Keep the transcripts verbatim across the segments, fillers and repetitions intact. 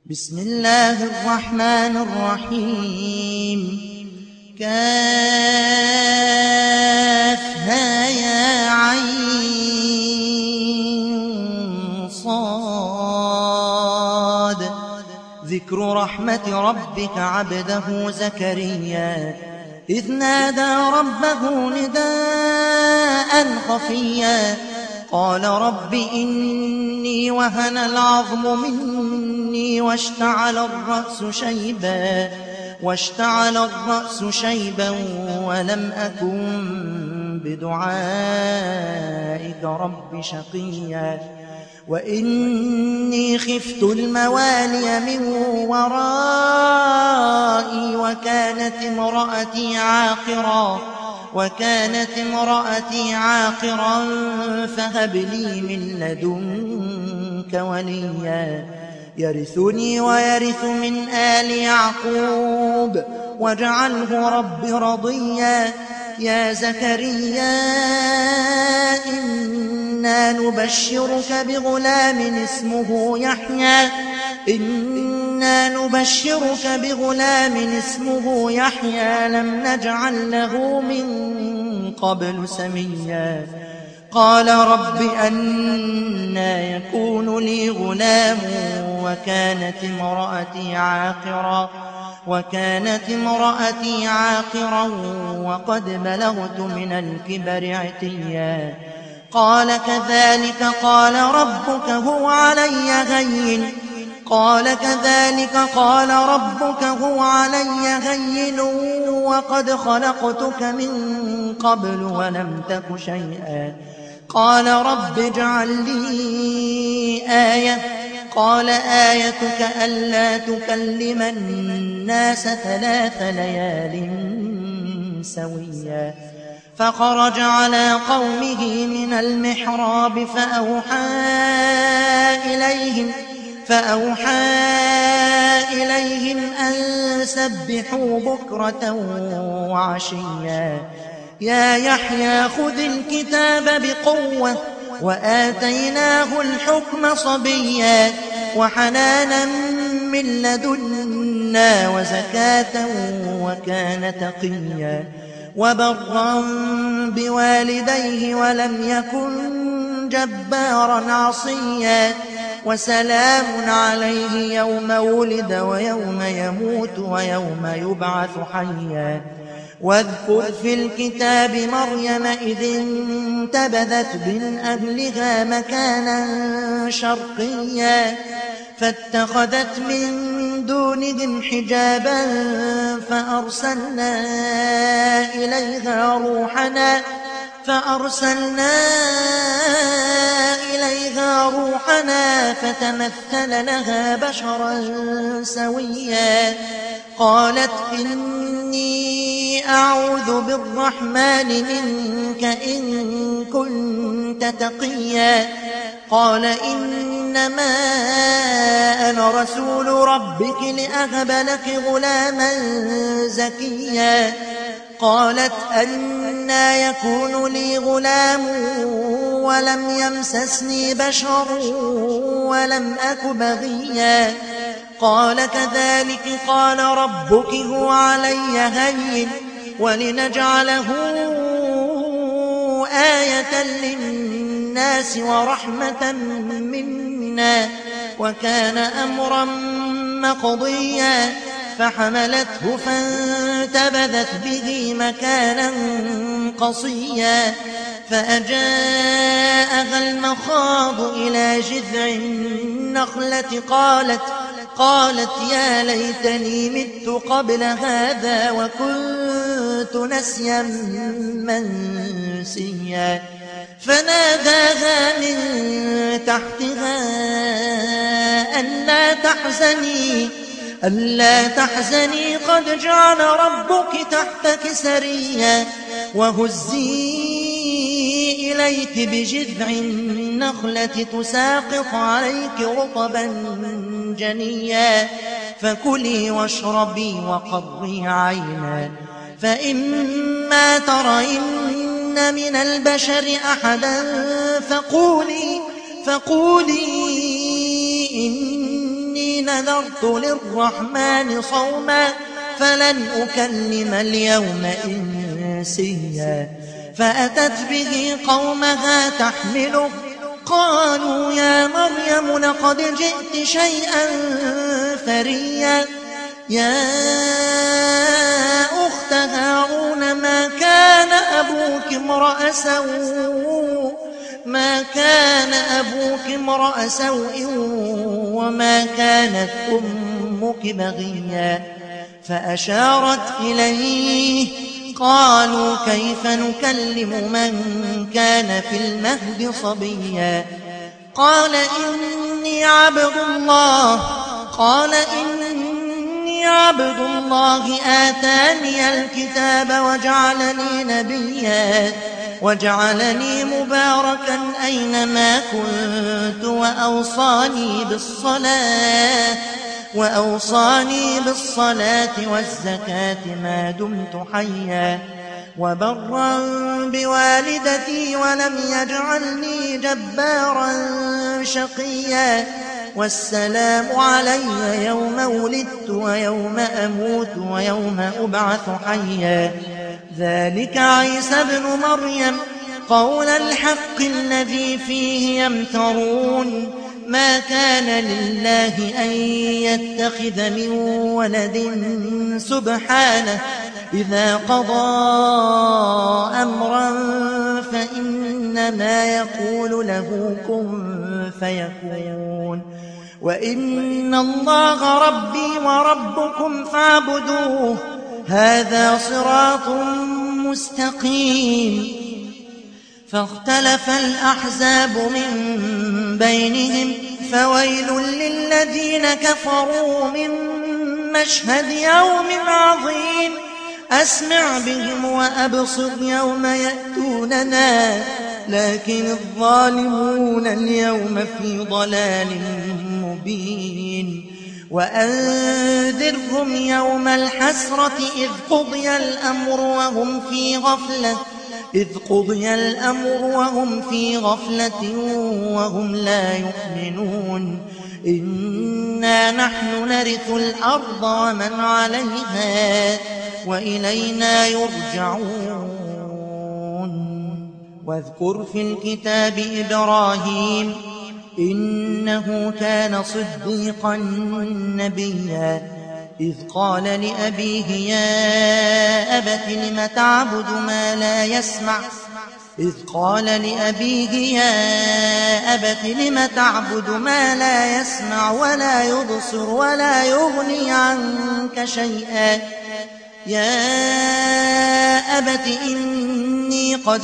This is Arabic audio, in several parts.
بسم الله الرحمن الرحيم. كافها يا عين صاد. ذكر رحمة ربك عبده زكريا إذ نادى ربه نداء خفيا قال رب إني وهن العظم مني واشتعل الرأس شيبا واشتعل الرأس شيبا ولم أكن بدعائك رب شقيا وإني خفت الموالي من ورائي وكانت امرأتي عاقرا وكانت امرأتي عاقرا فهب لي من لدنك وليا يرثني ويرث من آل يعقوب واجعله رب رضيا. يا زكريا إنا نبشرك بغلام اسمه يحيى إنا نبشرك بغلام اسمه يحيى لم نجعل له من قبل سميا قال رب أنى يكون لي غلام وكانت امرأتي عاقرا وكانت امرأتي عاقرا وقد بلغت من الكبر عتيا قال كذلك قال ربك هو علي هين قال كذلك قال ربك هو علي هين وقد خلقتك من قبل ولم تك شيئا قال رب اجعل لي آية قال آيتك ألا تكلم الناس ثلاث ليال سويا فخرج على قومه من المحراب فأوحى إليهم فأوحى إليهم أن سبحوا بكرة وعشيا يا يحيى خذ الكتاب بقوة وآتيناه الحكم صبيا وحنانا من لدنا وزكاة وكان تقيا وبرا بوالديه ولم يكن جبارا عصيا وسلام عليه يوم ولد ويوم يموت ويوم يبعث حيا واذكر في الكتاب مريم إذ انتبذت من أهلها مكانا شرقيا فاتخذت من دونهم حجابا فأرسلنا إليها روحنا فأرسلنا إليها روحنا فتمثل لها بشرا سويا قالت إني أعوذ بالرحمن منك إن كنت تقيا قال إنما أنا رسول ربك لأهب لك غلاما زكيا قالت أنى يكون لي غلام ولم يمسسني بشر ولم أك بغيا قال كذلك قال ربك هو علي هين ولنجعله آية للناس ورحمة منا وكان أمرا مقضيا فحملته فانتبذت به مكانا قصيا فأجاءها المخاض إلى جذع النخلة قالت قالت يا ليتني مت قبل هذا وكنت نسيا منسيا فناداها من تحتها ألا تحزني ألا تحزني قد جعل ربك تحتك سريا وهزي إليك بجذع النخلة تساقط عليك رطبا جنيا فكلي واشربي وقري عينا فإما ترين من البشر أحدا فقولي فقولي إني نذرت للرحمن صوما فلن أكلم اليوم إنسيا فأتت به قومها تحمله قالوا يا مريم لقد جئت شيئا فريا يا أخت هارون ما كان أبوك امرأ سوء ما كان أبوك امرأ سوء وما كانت أمك بغيا فأشارت إليه قالوا كيف نكلم من كان في المهد صبيا قال إني عبد الله قال إني عبد الله آتاني الكتاب وجعلني نبيا وجعلني مباركا أينما كنت وأوصاني بالصلاة وأوصاني بالصلاة والزكاة ما دمت حيا وبرا بوالدتي ولم يجعلني جبارا شقيا والسلام علي يوم ولدت ويوم أموت ويوم أبعث حيا ذلك عيسى ابن مريم قول الحق الذي فيه يمترون ما كان لله أن يتخذ من ولد سبحانه إذا قضى أمرا فإنما يقول له كن فيكون وإن الله ربي وربكم فاعبدوه هذا صراط مستقيم فاختلف الأحزاب من بينهم فويل للذين كفروا من مشهد يوم عظيم أسمع بهم وأبصر يوم يأتوننا لكن الظالمون اليوم في ضلال مبين وأنذرهم يوم الحسرة إذ قضي الأمر وهم في غفلة إذ قضي الأمر وهم في غفلة وهم لا يؤمنون إنا نحن نرث الأرض ومن عليها وإلينا يرجعون واذكر في الكتاب إبراهيم إنه كان صديقا نبيا إذ قال لأبيه يا أبت لم تعبد ما لا يسمع إذ قال لأبيه يا أبت لم تعبد ما لا يسمع ولا يبصر ولا يغني عنك شيئا يا أبت إني قد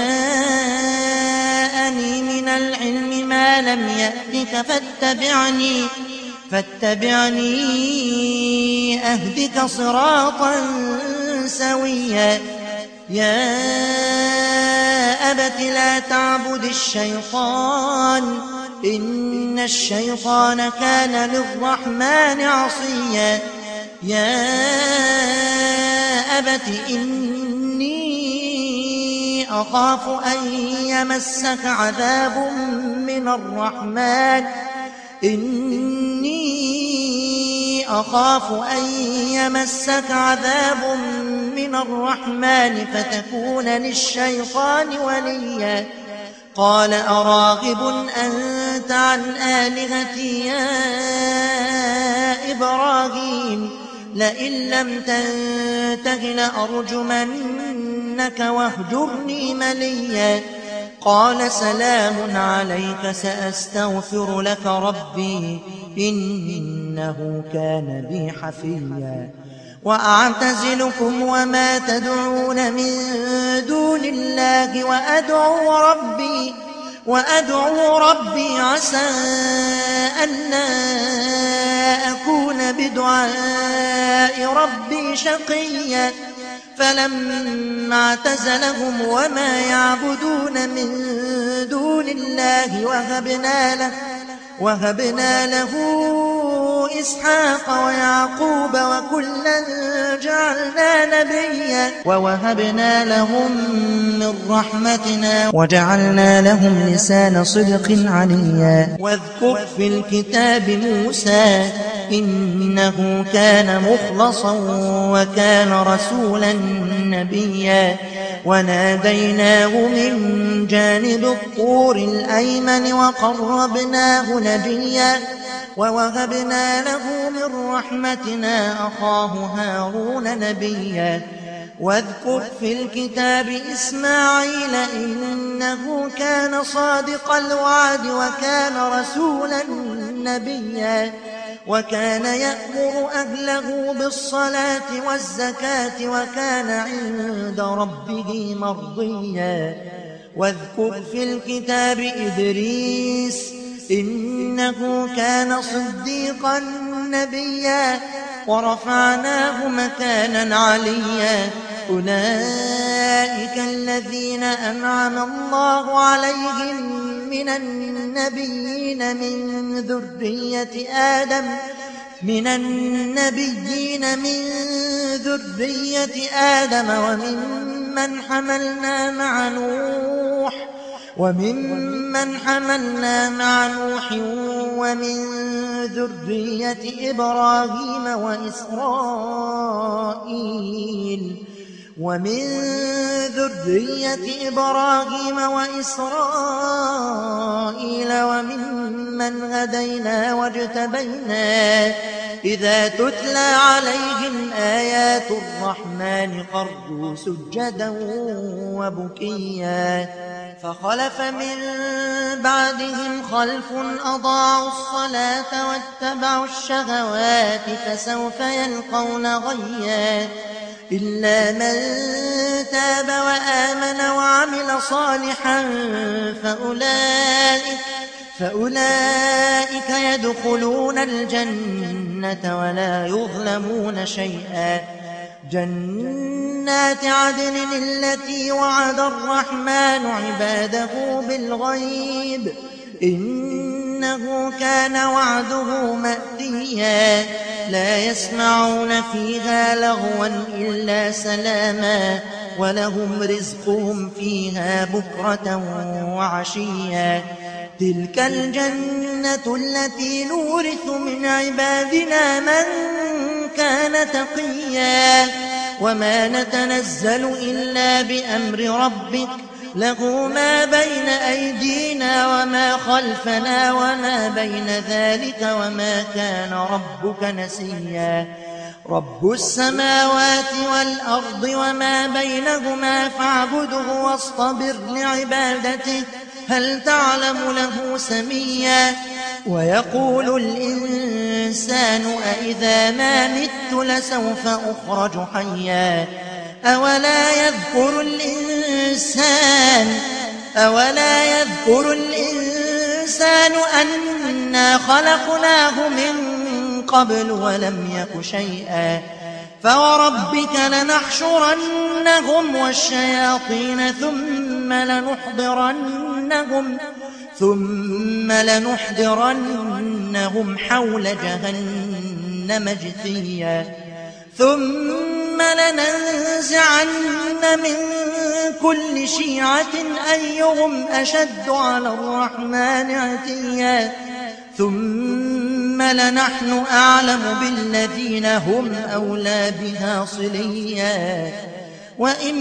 جاءني من العلم ما لم يأتك فاتبعني فاتبعني أهدك صراطا سويا يا أبت لا تعبد الشيطان إن الشيطان كان للرحمن عصيا يا أبت إني أخاف أن يمسك عذاب من الرحمن إني أخاف أن يمسك عذاب من الرحمن فتكون للشيطان وليا قال أراغب أنت عن آلهتي يا إبراهيم لئن لم تنته لأرجمنك واهجرني مليا قال سلام عليك سأستغفر لك ربي إنه كان بي حفيا وأعتزلكم وما تدعون من دون الله وأدعو ربي وأدعو ربي عسى ألا أكون بدعاء ربي شقيا فلما اعتزلهم وما يعبدون من دون الله وهبنا له وهبنا له إسحاق ويعقوب وكلا جعلنا نبيا ووهبنا لهم من رحمتنا وجعلنا لهم لسان صدق عليا واذكر في الكتاب موسى إنه كان مخلصا وكان رسولا نبيا وناديناه من جانب الطور الأيمن وقربناه نجيا ووهبنا له من رحمتنا أخاه هارون نبيا واذكر في الكتاب إسماعيل إنه كان صادق الوعد وكان رسولا نبيا وكان يأمر أهله بالصلاة والزكاة وكان عند ربه مرضيا واذكر في الكتاب إدريس إنه كان صديقا نبيا ورفعناه مكانا عليا أولئك الذين أنعم الله عليهم من النبيين من ذرية آدم من النبيين من ذرية آدم وممن حملنا مع نوح وممن حملنا مع نوح ومن ذرية إبراهيم وإسرائيل ومن ذرية إبراهيم وإسرائيل وممن هدينا واجتبينا إذا تتلى عليهم آيات الرحمن خروا سجدا وبكيا فخلف من بعدهم خلف أضاعوا الصلاة واتبعوا الشهوات فسوف يلقون غيا إلا من تاب وآمن وعمل صالحا فأولئك, فأولئك يدخلون الجنة ولا يظلمون شيئا جنات عدن التي وعد الرحمن عباده بالغيب إنه كان وعده مأتيا لا يسمعون فيها لغوا إلا سلاما ولهم رزقهم فيها بكرة وعشيا تلك الجنة التي نورث من عبادنا من كان تقيا وما نتنزل إلا بأمر ربك له ما بين أيدينا وما خلفنا وما بين ذلك وما كان ربك نسيا رب السماوات والأرض وما بينهما فاعبده واصطبر لعبادته هل تعلم له سميا ويقول الإنسان أإذا ما مت لسوف أخرج حيا أولا يذكر الإنسان أولا يذكر الإنسان أنا خلقناه من قبل ولم يك شيئا فوربك لنحشرنهم والشياطين ثم لنحضرنهم ثم لنحضرنهم حول جهنم جثيا ثم لننزعن من كل شيعة أيهم أشد على الرحمن عتيا ثم لنحن أعلم بالذين هم أولى بها صليا وإن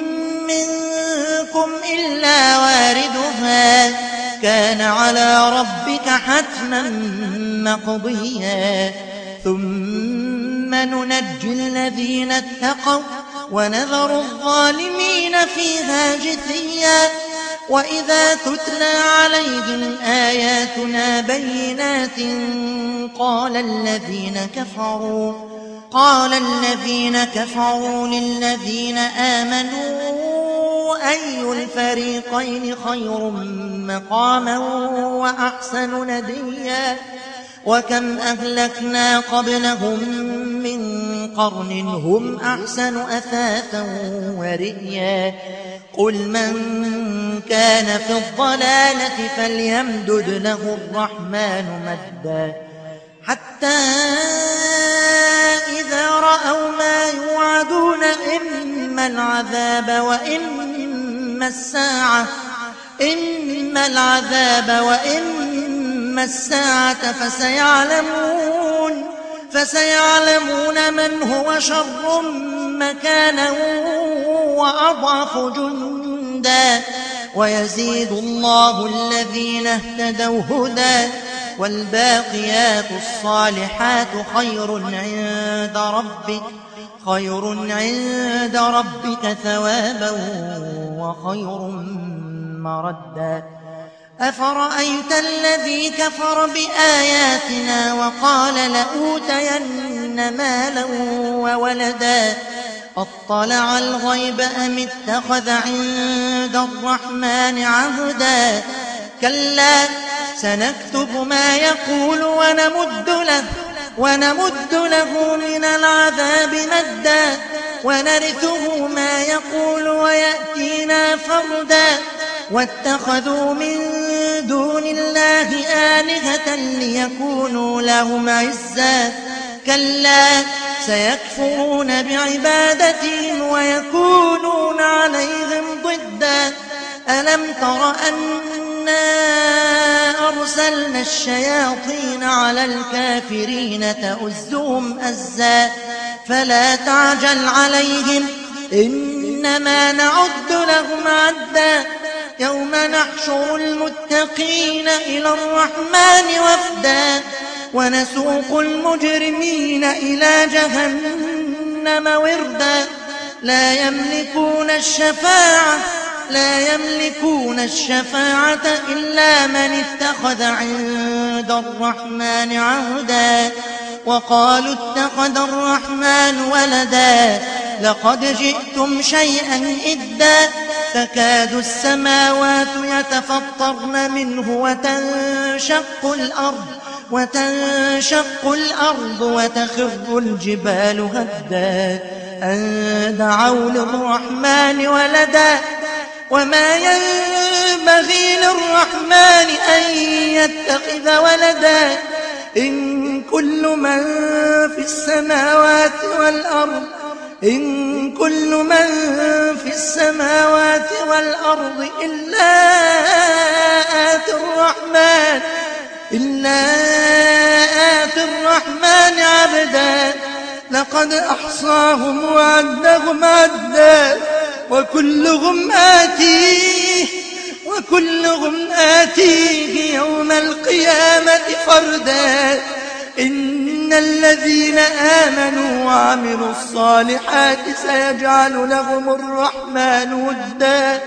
منكم إلا واردها كان على ربك حتما مقضيا ثم ننجي الذين اتقوا ونذر الظالمين فيها جثيا وإذا تتلى عليهم آياتنا بينات قال الذين كفروا قال الذين كفروا للذين آمنوا أي الفريقين خير مقاما وأحسن نديا وكم أهلكنا قبلهم من قرن هم أحسن أثاثا ورئيا قل من كان في الضلالة فليمدد له الرحمن مدا حتى إذا رأوا ما يوعدون إما العذاب وإما الساعة إما العذاب وإما الساعة فسيعلمون فسيعلمون من هو شر مكانا وأضعف جندا ويزيد الله الذين اهتدوا هدى والباقيات الصالحات خير عند ربك خير عند ربك ثوابا وخير مردا أفرأيت الذي كفر بآياتنا وقال لأوتين مالا وولدا أطلع الغيب أم اتخذ عند الرحمن عهدا كلا سنكتب ما يقول ونمد له ونمد له من العذاب مدا ونرثه ما يقول ويأتينا فردا واتخذوا من دون الله آلهة ليكونوا لهم عزا كلا سيكفرون بعبادتهم ويكونون عليهم ضدا ألم تر أنا أرسلنا الشياطين على الكافرين تؤزهم أزا فلا تعجل عليهم إنما نعد لهم عدا يوم نحشر المتقين إلى الرحمن وفدا ونسوق المجرمين إلى جهنم وردا لا يملكون الشفاعة لا يملكون الشفاعة إلا من اتخذ عند الرحمن عهدا وقالوا اتخذ الرحمن ولدا لقد جئتم شيئا إدا تكاد السماوات يتفطرن منه وتنشق الأرض وتنشق الأرض وتخر الجبال هدا أن دعوا للرحمن ولدا وما ينبغي للرحمن أن يتخذ ولدا إن كل من في السماوات والأرض إن كل من في السماوات والأرض إلا آتي الرحمن إلا آتي الرحمن عبدا لقد أحصاهم وعدهم عدا وكلهم آتيه وكلهم آتيه يوم القيامة فردا إن الذين آمنوا وعملوا الصالحات سيجعل لهم الرحمن ودا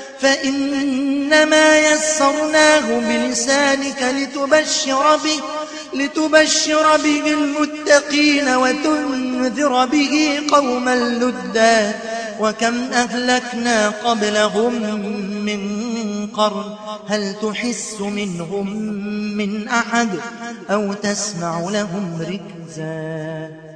فإنما يسرناه بلسانك لتبشر به لتبشر به المتقين وتنذر به قوما لدا وكم أهلكنا قبلهم من قرن هل تحس منهم من أحد أو تسمع لهم ركزا